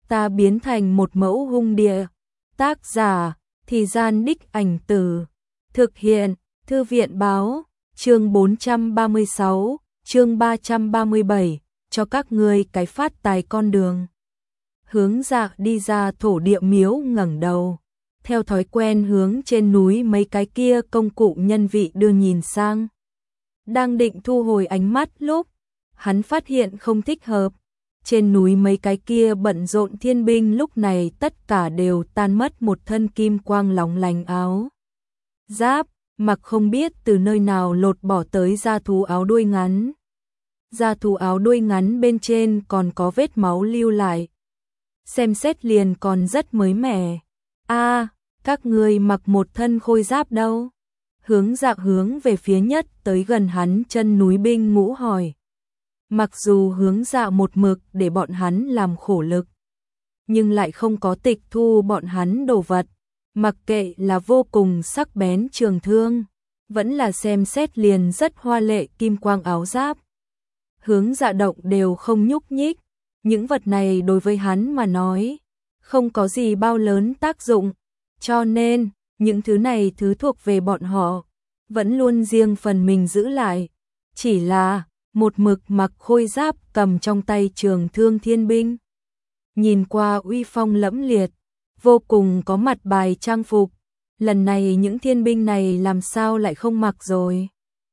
ta biến thành một mẫu hung địa. Tác giả, Thì Gian Đích Ảnh Từ. Thực hiện, Thư viện Báo, chương 436, chương 337, cho các ngươi cái phát tài con đường. Hướng Dạ đi ra thổ địa miếu ngẩng đầu, theo thói quen hướng trên núi mấy cái kia công cụ nhân vị đưa nhìn sang. Đang định thu hồi ánh mắt lúc, hắn phát hiện không thích hợp. Trên núi mấy cái kia bận rộn thiên binh lúc này tất cả đều tan mất một thân kim quang lóng lánh áo giáp, mặc không biết từ nơi nào lột bỏ tới da thú áo đuôi ngắn. Da thú áo đuôi ngắn bên trên còn có vết máu lưu lại. Xem xét liền còn rất mới mẻ. Các ngươi mặc một thân khôi giáp đâu? Hướng Dạ hướng về phía nhất tới gần hắn chân núi binh ngũ hỏi. Mặc dù Hướng Dạ một mực để bọn hắn làm khổ lực, nhưng lại không có tịch thu bọn hắn đồ vật, mặc kệ là vô cùng sắc bén trường thương, vẫn là xem xét liền rất hoa lệ kim quang áo giáp. Hướng Dạ động đều không nhúc nhích, những vật này đối với hắn mà nói, không có gì bao lớn tác dụng, cho nên, những thứ này thứ thuộc về bọn họ, vẫn luôn riêng phần mình giữ lại, chỉ là một mực mặc khôi giáp cầm trong tay trường thương thiên binh. Nhìn qua uy phong lẫm liệt, vô cùng có mặt bài trang phục, lần này những thiên binh này làm sao lại không mặc rồi.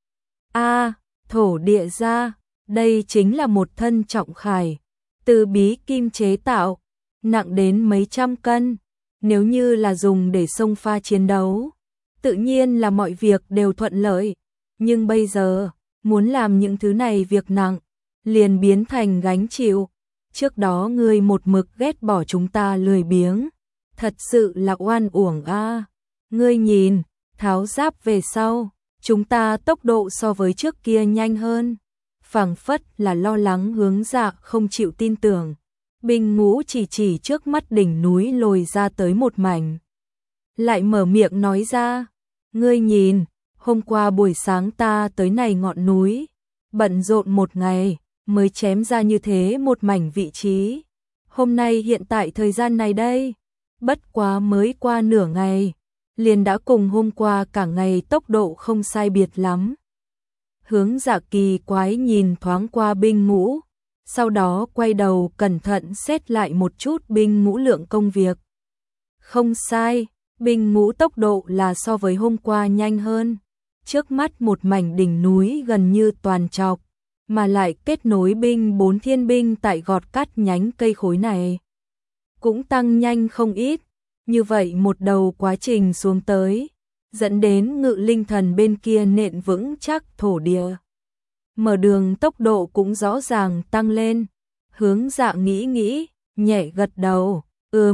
Thổ địa ra, đây chính là một thân trọng khải, từ bí kim chế tạo, nặng đến mấy trăm cân, nếu như là dùng để xông pha chiến đấu, tự nhiên là mọi việc đều thuận lợi, nhưng bây giờ, muốn làm những thứ này việc nặng, liền biến thành gánh chịu. Trước đó ngươi một mực ghét bỏ chúng ta lười biếng, thật sự là oan uổng a. Ngươi nhìn, tháo giáp về sau, chúng ta tốc độ so với trước kia nhanh hơn. Phảng phất là lo lắng Hướng Dạ không chịu tin tưởng. Binh ngũ chỉ trước mắt đỉnh núi lồi ra tới một mảnh. Lại mở miệng nói ra, ngươi nhìn, hôm qua buổi sáng ta tới này ngọn núi, bận rộn một ngày, mới chém ra như thế một mảnh vị trí. Hôm nay hiện tại thời gian này đây, bất quá mới qua nửa ngày, liền đã cùng hôm qua cả ngày tốc độ không sai biệt lắm. Hướng Dạ kỳ quái nhìn thoáng qua binh ngũ, sau đó quay đầu cẩn thận xét lại một chút binh ngũ lượng công việc. Không sai, binh ngũ tốc độ là so với hôm qua nhanh hơn. Trước mắt một mảnh đỉnh núi gần như toàn trọc, mà lại kết nối binh 4 thiên binh tại gọt cắt nhánh cây khối này. Cũng tăng nhanh không ít, như vậy một đầu quá trình xuống tới, dẫn đến Ngự Linh Thần bên kia nện vững chắc thổ địa. Mở đường tốc độ cũng rõ ràng tăng lên. Hướng Dạ nghĩ, nhẹ gật đầu,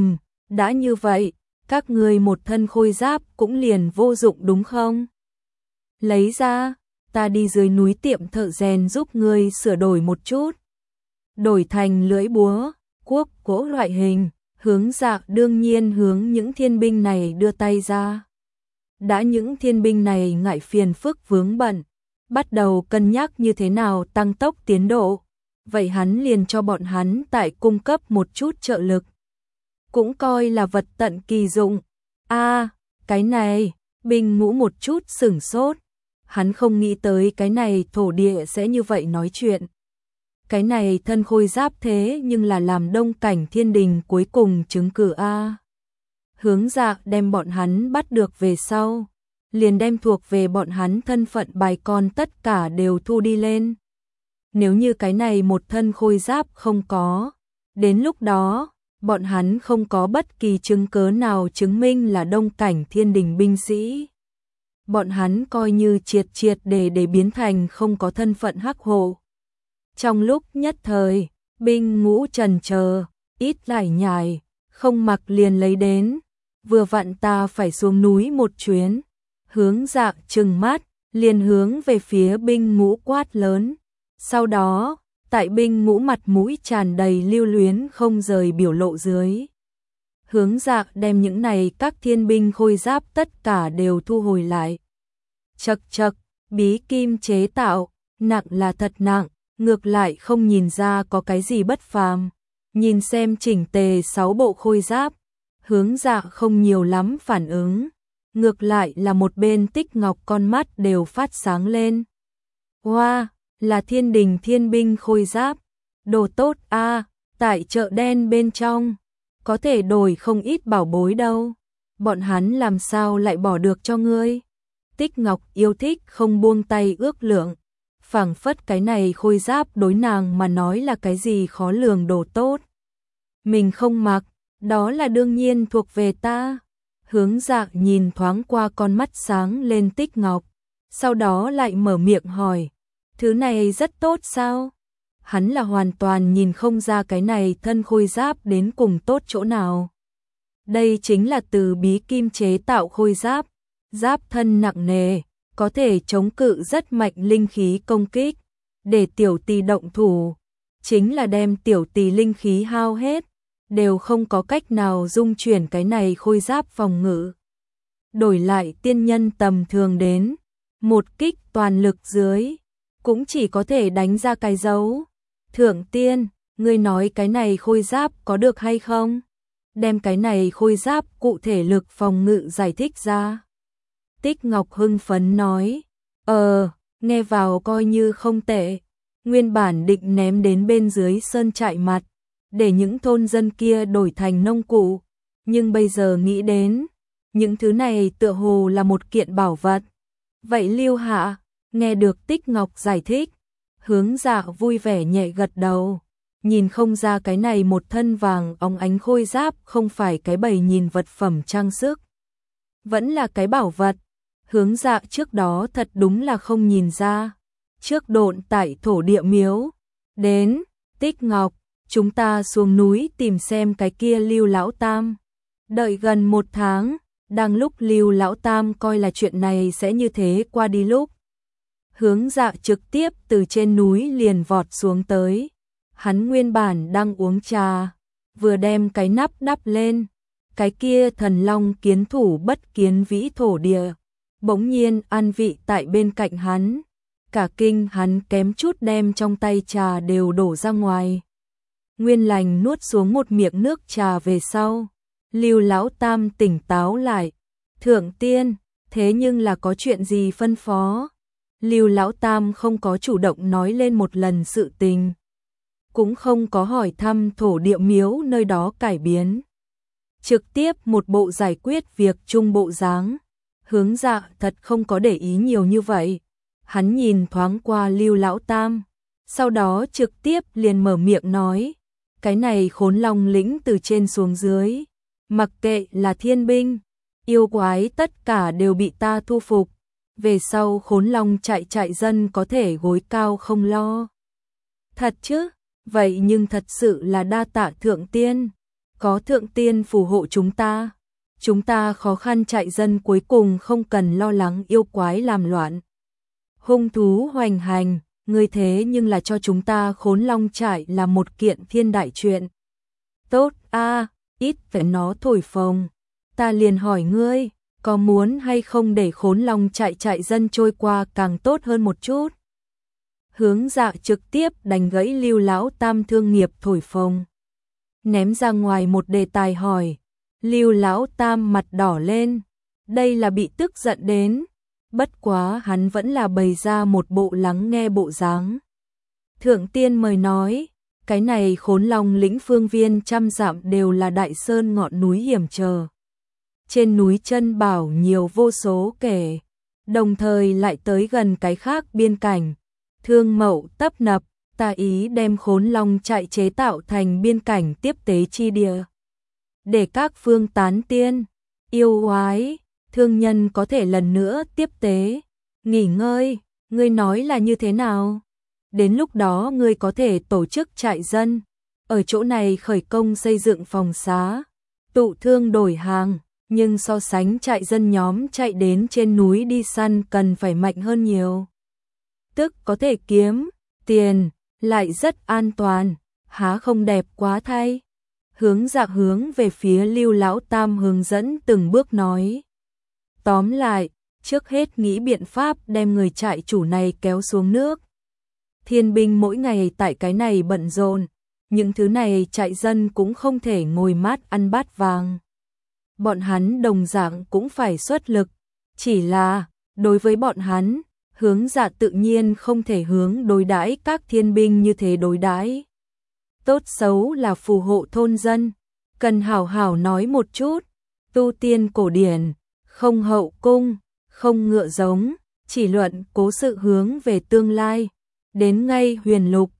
đã như vậy, các ngươi một thân khôi giáp cũng liền vô dụng đúng không? Lấy ra, ta đi dưới núi tiệm thợ rèn giúp ngươi sửa đổi một chút. Đổi thành lưỡi búa, cuốc gỗ loại hình, Hướng Dạ đương nhiên hướng những thiên binh này đưa tay ra. Đã những thiên binh này ngại phiền phức vướng bận, bắt đầu cân nhắc như thế nào tăng tốc tiến độ, vậy hắn liền cho bọn hắn tại cung cấp một chút trợ lực. Cũng coi là vật tận kỳ dụng. Cái này, binh ngũ một chút sửng sốt. Hắn không nghĩ tới cái này thổ địa sẽ như vậy nói chuyện. Cái này thân khôi giáp thế nhưng là làm Đông Cảnh Thiên Đình cuối cùng chứng cử a. Hướng Dạ đem bọn hắn bắt được về sau, liền đem thuộc về bọn hắn thân phận bài con tất cả đều thu đi lên. Nếu như cái này một thân khôi giáp không có, đến lúc đó, bọn hắn không có bất kỳ chứng cớ nào chứng minh là Đông Cảnh Thiên Đình binh sĩ. Bọn hắn coi như triệt để biến thành không có thân phận hắc hộ. Trong lúc nhất thời, binh ngũ trần chờ, ít lải nhải, không mặc liền lấy đến, vừa vặn ta phải xuống núi một chuyến. Hướng Dạ trừng mắt, liền hướng về phía binh ngũ quát lớn. Sau đó, tại binh ngũ mặt mũi tràn đầy lưu luyến không rời biểu lộ dưới. Hướng Dạ đem những này các thiên binh khôi giáp tất cả đều thu hồi lại. Chậc, bí kim chế tạo, nặng là thật nặng, ngược lại không nhìn ra có cái gì bất phàm. Nhìn xem chỉnh tề 6 bộ khôi giáp, Hướng Dạ không nhiều lắm phản ứng, ngược lại là một bên Tích Ngọc con mắt đều phát sáng lên. Wow, là Thiên Đình Thiên binh khôi giáp, đồ tốt a, tại chợ đen bên trong, có thể đổi không ít bảo bối đâu, bọn hắn làm sao lại bỏ được cho ngươi. Tích Ngọc yêu thích không buông tay ước lượng, phảng phất cái này khôi giáp đối nàng mà nói là cái gì khó lường đồ tốt. Mình không mặc, đó là đương nhiên thuộc về ta. Hướng Dạ nhìn thoáng qua con mắt sáng lên Tích Ngọc, sau đó lại mở miệng hỏi, thứ này rất tốt sao? Hắn là hoàn toàn nhìn không ra cái này thân khôi giáp đến cùng tốt chỗ nào. Đây chính là từ bí kim chế tạo khôi giáp, giáp thân nặng nề, có thể chống cự rất mạnh linh khí công kích, để tiểu tỳ động thủ, chính là đem tiểu tỳ linh khí hao hết, đều không có cách nào dung chuyển cái này khôi giáp phòng ngự. Đổi lại tiên nhân tầm thường đến, một kích toàn lực dưới, cũng chỉ có thể đánh ra cái dấu. Thượng tiên, ngươi nói cái này khôi giáp có được hay không? Đem cái này khôi giáp cụ thể lực phòng ngự giải thích ra. Tích Ngọc hưng phấn nói, nghe vào coi như không tệ. Nguyên bản định ném đến bên dưới sơn trại mặt, để những thôn dân kia đổi thành nông cụ, nhưng bây giờ nghĩ đến, những thứ này tựa hồ là một kiện bảo vật. Vậy Lưu hạ, nghe được Tích Ngọc giải thích, Hướng Dạ vui vẻ nhẹ gật đầu, nhìn không ra cái này một thân vàng óng ánh khôi giáp không phải cái bày nhìn vật phẩm trang sức, vẫn là cái bảo vật. Hướng Dạ trước đó thật đúng là không nhìn ra. Trước độn tại thổ địa miếu, đến, Tích Ngọc, chúng ta xuống núi tìm xem cái kia Lưu lão tam. Đợi gần 1 tháng, đang lúc Lưu lão tam coi là chuyện này sẽ như thế qua đi lúc. Hướng Dạ trực tiếp từ trên núi liền vọt xuống tới. Hắn nguyên bản đang uống trà, vừa đem cái nắp đắp lên, cái kia thần long kiến thủ bất kiến vĩ thổ địa, bỗng nhiên an vị tại bên cạnh hắn. Cả kinh hắn kém chút đem trong tay trà đều đổ ra ngoài. Nguyên Lành nuốt xuống một miệng nước trà về sau, Lưu lão tam tỉnh táo lại, thượng tiên, thế nhưng là có chuyện gì phân phó? Lưu lão tam không có chủ động nói lên một lần sự tình, cũng không có hỏi thăm thổ địa miếu nơi đó cải biến, trực tiếp một bộ giải quyết việc chung bộ dáng. Hướng Dạ thật không có để ý nhiều như vậy. Hắn nhìn thoáng qua Lưu lão tam, sau đó trực tiếp liền mở miệng nói, cái này Khốn Long lĩnh từ trên xuống dưới, mặc kệ là thiên binh, yêu quái tất cả đều bị ta thu phục, về sau Khốn Long trại dân có thể gối cao không lo. Thật chứ? Vậy nhưng thật sự là đa tạ thượng tiên, có thượng tiên phù hộ chúng ta khó khăn trại dân cuối cùng không cần lo lắng yêu quái làm loạn, hung thú hoành hành, ngươi thế nhưng là cho chúng ta Khốn Long trại là một kiện thiên đại chuyện. Tốt a, ít phải nó thổi phồng, ta liền hỏi ngươi, có muốn hay không để Khốn Long trại dân trôi qua càng tốt hơn một chút? Hướng Dạ trực tiếp đánh gãy Lưu lão tam thương nghiệp thổi phồng, ném ra ngoài một đề tài hỏi. Lưu lão tam mặt đỏ lên, đây là bị tức giận đến, bất quá hắn vẫn là bày ra một bộ lắng nghe bộ dáng. Thượng tiên mời nói, cái này Khốn Long lĩnh phương viên trăm dặm đều là đại sơn ngọn núi hiểm trở. Trên núi chân bảo nhiều vô số kể, đồng thời lại tới gần cái khác biên cảnh, thương mậu tấp nập, ta ý đem Khốn Long trại chế tạo thành biên cảnh tiếp tế chi địa, để các phương tán tiên, yêu oái, thương nhân có thể lần nữa tiếp tế, nghỉ ngơi. Ngươi nói là như thế nào? Đến lúc đó ngươi có thể tổ chức trại dân, ở chỗ này khởi công xây dựng phòng xá, tụ thương đổi hàng, nhưng so sánh trại dân nhóm chạy đến trên núi đi săn cần phải mạnh hơn nhiều. Tức có thể kiếm tiền, lại rất an toàn, há không đẹp quá thay? Hướng Dạ hướng về phía Lưu lão tam hướng dẫn từng bước nói. Tóm lại, trước hết nghĩ biện pháp đem người trại chủ này kéo xuống nước. Thiên binh mỗi ngày tại cái này bận rộn, những thứ này trại dân cũng không thể ngồi mát ăn bát vàng. Bọn hắn đồng dạng cũng phải xuất lực, chỉ là, đối với bọn hắn, Hướng Dạ tự nhiên không thể hướng đối đãi các thiên binh như thế đối đãi. Tốt xấu là phù hộ thôn dân, cần hảo hảo nói một chút, tu tiên cổ điển, không hậu cung, không ngựa giống, chỉ luận cố sự hướng về tương lai. Đến ngay Huyền Lục,